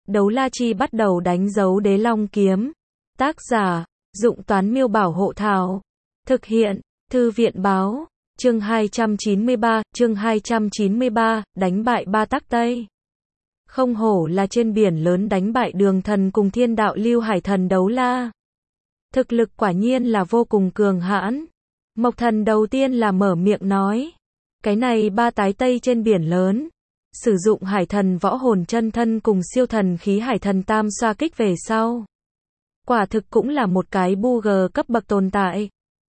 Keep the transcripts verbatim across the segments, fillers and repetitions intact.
Đấu la chi bắt đầu đánh dấu đế long kiếm. Tác giả, Dụng Toán Miêu Bảo Hộ Thảo. Thực hiện, Thư viện Báo. Chương hai trăm chín mươi ba, chương hai trăm chín mươi ba, đánh bại Ba Tắc Tây. Không hổ là trên biển lớn đánh bại Đường Thần cùng Thiên Đạo Lưu Hải Thần đấu la. Thực lực quả nhiên là vô cùng cường hãn. Mộc Thần đầu tiên là mở miệng nói. Cái này Ba Tái Tây trên biển lớn. Sử dụng Hải Thần võ hồn chân thân cùng siêu thần khí Hải Thần tam xoa kích về sau. Quả thực cũng là một cái bu gờ cấp bậc tồn tại.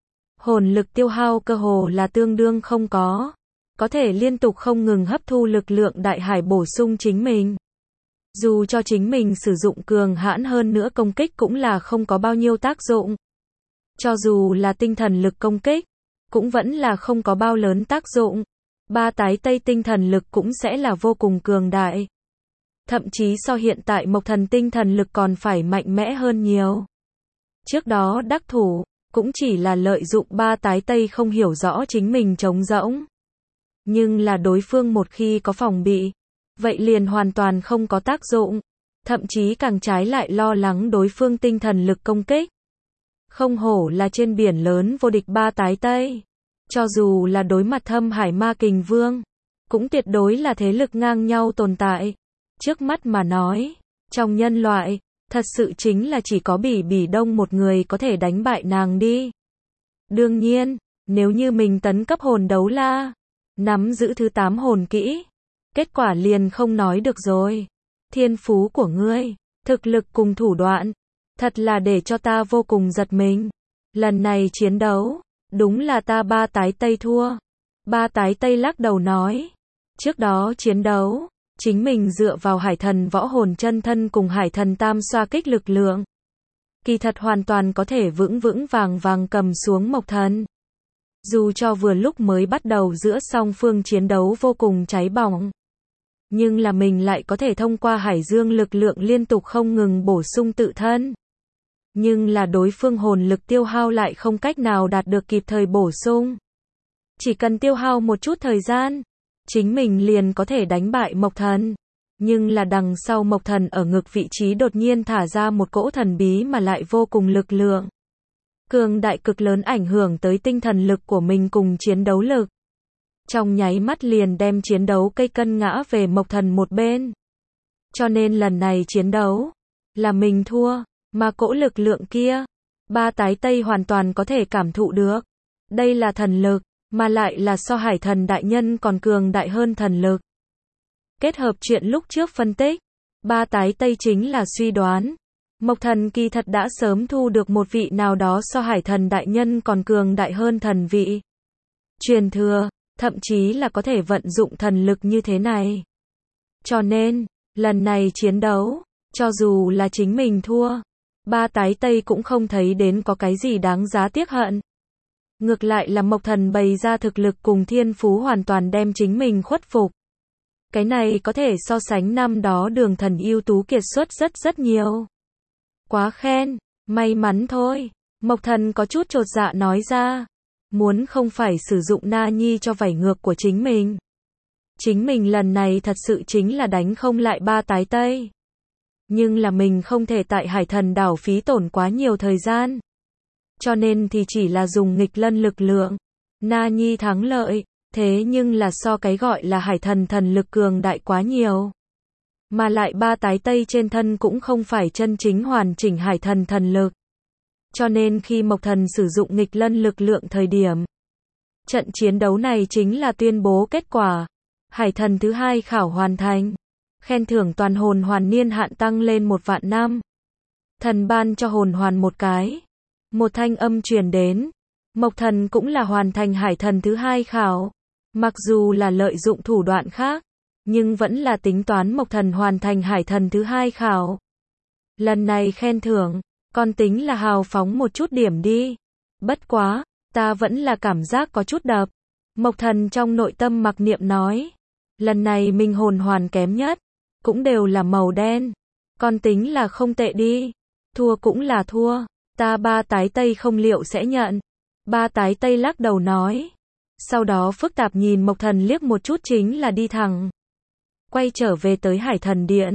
Hồn lực tiêu hao cơ hồ là tương đương không có. Có thể liên tục không ngừng hấp thu lực lượng đại hải bổ sung chính mình. Dù cho chính mình sử dụng cường hãn hơn nữa công kích cũng là không có bao nhiêu tác dụng. Cho dù là tinh thần lực công kích, cũng vẫn là không có bao lớn tác dụng. Ba Tái Tây tinh thần lực cũng sẽ là vô cùng cường đại. Thậm chí so hiện tại Mộc Thần tinh thần lực còn phải mạnh mẽ hơn nhiều. Trước đó đắc thủ, cũng chỉ là lợi dụng Ba Tái Tây không hiểu rõ chính mình trống rỗng. Nhưng là đối phương một khi có phòng bị, vậy liền hoàn toàn không có tác dụng. Thậm chí càng trái lại lo lắng đối phương tinh thần lực công kích. Không hổ là trên biển lớn vô địch Ba Tái Tây. Cho dù là đối mặt Thâm Hải Ma Kình Vương, cũng tuyệt đối là thế lực ngang nhau tồn tại. Trước mắt mà nói, trong nhân loại, thật sự chính là chỉ có Bỉ Bỉ Đông một người có thể đánh bại nàng đi. Đương nhiên, nếu như mình tấn cấp hồn đấu la, nắm giữ thứ tám hồn kỹ, kết quả liền không nói được rồi. Thiên phú của ngươi, thực lực cùng thủ đoạn, thật là để cho ta vô cùng giật mình. Lần này chiến đấu, đúng là ta Ba Tái Tây thua. Ba Tái Tây lắc đầu nói. Trước đó chiến đấu, chính mình dựa vào Hải Thần võ hồn chân thân cùng Hải Thần tam xoa kích lực lượng. Kỳ thật hoàn toàn có thể vững vững vàng vàng cầm xuống Mộc Thần. Dù cho vừa lúc mới bắt đầu giữa song phương chiến đấu vô cùng cháy bỏng. Nhưng là mình lại có thể thông qua hải dương lực lượng liên tục không ngừng bổ sung tự thân. Nhưng là đối phương hồn lực tiêu hao lại không cách nào đạt được kịp thời bổ sung. Chỉ cần tiêu hao một chút thời gian, chính mình liền có thể đánh bại Mộc Thần. Nhưng là đằng sau Mộc Thần ở ngực vị trí đột nhiên thả ra một cỗ thần bí mà lại vô cùng lực lượng. Cường đại cực lớn ảnh hưởng tới tinh thần lực của mình cùng chiến đấu lực. Trong nháy mắt liền đem chiến đấu cây cân ngã về Mộc Thần một bên. Cho nên lần này chiến đấu, là mình thua, mà cỗ lực lượng kia, Ba Tái Tây hoàn toàn có thể cảm thụ được. Đây là thần lực, mà lại là so Hải Thần đại nhân còn cường đại hơn thần lực. Kết hợp chuyện lúc trước phân tích, Ba Tái Tây chính là suy đoán. Mộc Thần kỳ thật đã sớm thu được một vị nào đó so Hải Thần đại nhân còn cường đại hơn thần vị. Truyền thừa, thậm chí là có thể vận dụng thần lực như thế này. Cho nên, lần này chiến đấu, cho dù là chính mình thua, Ba Tái Tây cũng không thấy đến có cái gì đáng giá tiếc hận. Ngược lại là Mộc Thần bày ra thực lực cùng thiên phú hoàn toàn đem chính mình khuất phục. Cái này có thể so sánh năm đó Đường Thần ưu tú kiệt xuất rất rất nhiều. Quá khen, may mắn thôi. Mộc Thần có chút chột dạ nói ra. Muốn không phải sử dụng Na Nhi cho vảy ngược của chính mình. Chính mình lần này thật sự chính là đánh không lại Ba Tái Tây. Nhưng là mình không thể tại Hải Thần đảo phí tổn quá nhiều thời gian. Cho nên thì chỉ là dùng nghịch lân lực lượng. Na Nhi thắng lợi, thế nhưng là so cái gọi là Hải Thần thần lực cường đại quá nhiều. Mà lại Ba Tái Tây trên thân cũng không phải chân chính hoàn chỉnh Hải Thần thần lực. Cho nên khi Mộc Thần sử dụng nghịch lân lực lượng thời điểm, trận chiến đấu này chính là tuyên bố kết quả. Hải Thần thứ hai khảo hoàn thành. Khen thưởng toàn hồn hoàn niên hạn tăng lên một vạn năm. Thần ban cho hồn hoàn một cái. Một thanh âm truyền đến. Mộc Thần cũng là hoàn thành Hải Thần thứ hai khảo. Mặc dù là lợi dụng thủ đoạn khác, nhưng vẫn là tính toán Mộc Thần hoàn thành Hải Thần thứ hai khảo. Lần này khen thưởng, con tính là hào phóng một chút điểm đi. Bất quá, ta vẫn là cảm giác có chút đập. Mộc Thần trong nội tâm mặc niệm nói. Lần này mình hồn hoàn kém nhất, cũng đều là màu đen. Con tính là không tệ đi. Thua cũng là thua. Ta Ba Tái Tây không liệu sẽ nhận. Ba Tái Tây lắc đầu nói. Sau đó phức tạp nhìn Mộc Thần liếc một chút chính là đi thẳng. Quay trở về tới Hải Thần Điện.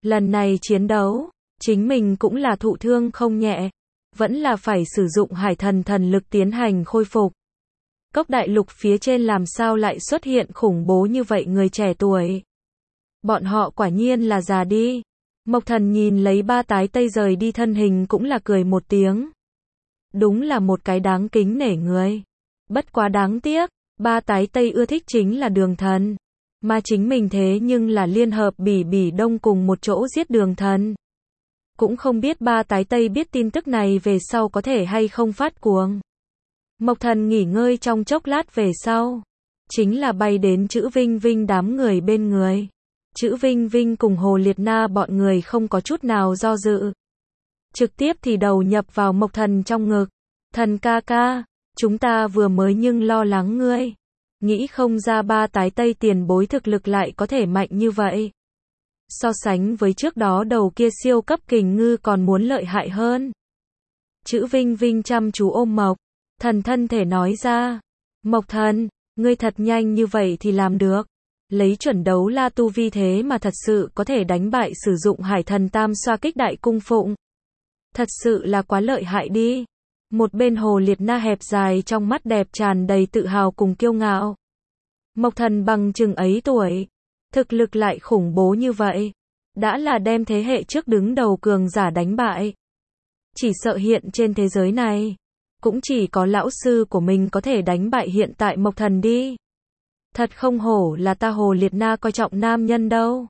Lần này chiến đấu, chính mình cũng là thụ thương không nhẹ, vẫn là phải sử dụng hải thần thần lực tiến hành khôi phục. Cốc đại lục phía trên làm sao lại xuất hiện khủng bố như vậy người trẻ tuổi. Bọn họ quả nhiên là già đi. Mộc Thần nhìn lấy ba tái tây rời đi thân hình cũng là cười một tiếng. Đúng là một cái đáng kính nể người. Bất quá đáng tiếc, ba tái tây ưa thích chính là Đường Thần. Mà chính mình thế nhưng là liên hợp Bỉ Bỉ Đông cùng một chỗ giết Đường Thần. Cũng không biết ba tái tây biết tin tức này về sau có thể hay không phát cuồng. Mộc Thần nghỉ ngơi trong chốc lát về sau. Chính là bay đến Chữ Vinh Vinh đám người bên người. Chữ Vinh Vinh cùng Hồ Liệt Na bọn người không có chút nào do dự. Trực tiếp thì đầu nhập vào Mộc Thần trong ngực. Thần ca ca, chúng ta vừa mới nhưng lo lắng ngươi. Nghĩ không ra ba tái tây tiền bối thực lực lại có thể mạnh như vậy. So sánh với trước đó đầu kia siêu cấp kình ngư còn muốn lợi hại hơn. Chữ Vinh Vinh chăm chú ôm Mộc Thần thân thể nói ra. Mộc Thần, ngươi thật nhanh như vậy thì làm được. Lấy chuẩn đấu la tu vi thế mà thật sự có thể đánh bại sử dụng hải thần tam xoa kích đại cung phụng. Thật sự là quá lợi hại đi. Một bên Hồ Liệt Na hẹp dài trong mắt đẹp tràn đầy tự hào cùng kiêu ngạo. Mộc Thần bằng chừng ấy tuổi. Thực lực lại khủng bố như vậy. Đã là đem thế hệ trước đứng đầu cường giả đánh bại. Chỉ sợ hiện trên thế giới này. Cũng chỉ có lão sư của mình có thể đánh bại hiện tại Mộc Thần đi. Thật không hổ là ta Hồ Liệt Na coi trọng nam nhân đâu.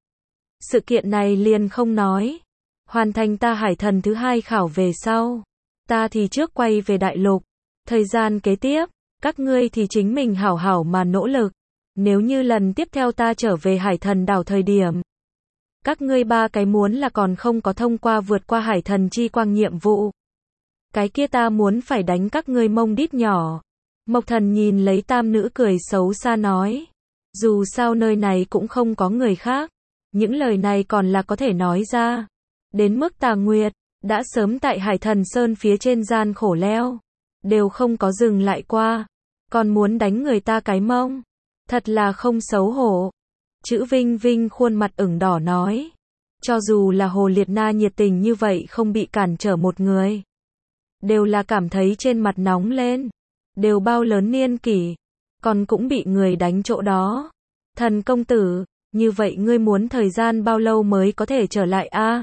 Sự kiện này liền không nói. Hoàn thành ta hải thần thứ hai khảo về sau. Ta thì trước quay về đại lục. Thời gian kế tiếp, các ngươi thì chính mình hảo hảo mà nỗ lực. Nếu như lần tiếp theo ta trở về hải thần đảo thời điểm. Các ngươi ba cái muốn là còn không có thông qua vượt qua hải thần chi quang nhiệm vụ. Cái kia ta muốn phải đánh các ngươi mông đít nhỏ. Mộc Thần nhìn lấy tam nữ cười xấu xa nói. Dù sao nơi này cũng không có người khác. Những lời này còn là có thể nói ra. Đến mức Tà Nguyệt, đã sớm tại Hải Thần Sơn phía trên gian khổ leo. Đều không có dừng lại qua. Còn muốn đánh người ta cái mông. Thật là không xấu hổ. Chữ Vinh Vinh khuôn mặt ửng đỏ nói. Cho dù là Hồ Liệt Na nhiệt tình như vậy không bị cản trở một người. Đều là cảm thấy trên mặt nóng lên. Đều bao lớn niên kỷ. Còn cũng bị người đánh chỗ đó. Thần công tử, như vậy ngươi muốn thời gian bao lâu mới có thể trở lại a?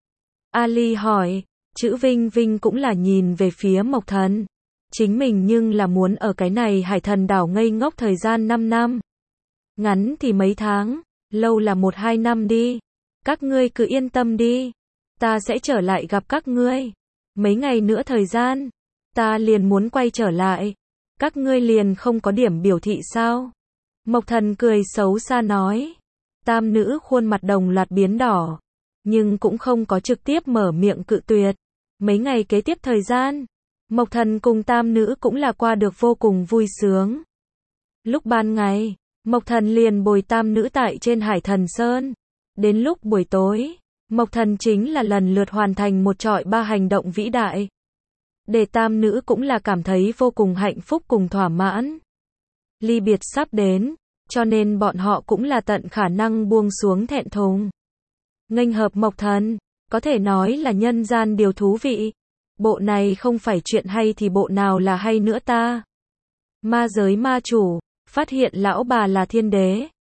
Ali hỏi. Chữ Vinh Vinh cũng là nhìn về phía Mộc Thần. Chính mình nhưng là muốn ở cái này hải thần đảo ngây ngốc thời gian năm năm. Ngắn thì mấy tháng, lâu là một hai năm đi. Các ngươi cứ yên tâm đi. Ta sẽ trở lại gặp các ngươi. Mấy ngày nữa thời gian, ta liền muốn quay trở lại. Các ngươi liền không có điểm biểu thị sao? Mộc Thần cười xấu xa nói. Tam nữ khuôn mặt đồng loạt biến đỏ. Nhưng cũng không có trực tiếp mở miệng cự tuyệt. Mấy ngày kế tiếp thời gian, Mộc Thần cùng tam nữ cũng là qua được vô cùng vui sướng. Lúc ban ngày, Mộc Thần liền bồi tam nữ tại trên Hải Thần Sơn. Đến lúc buổi tối, Mộc Thần chính là lần lượt hoàn thành một trọi ba hành động vĩ đại. Để tam nữ cũng là cảm thấy vô cùng hạnh phúc cùng thỏa mãn. Ly biệt sắp đến, cho nên bọn họ cũng là tận khả năng buông xuống thẹn thùng. Nghênh hợp Mộc Thần, có thể nói là nhân gian điều thú vị. Bộ này không phải chuyện hay thì bộ nào là hay nữa ta. Ma giới ma chủ, phát hiện lão bà là thiên đế.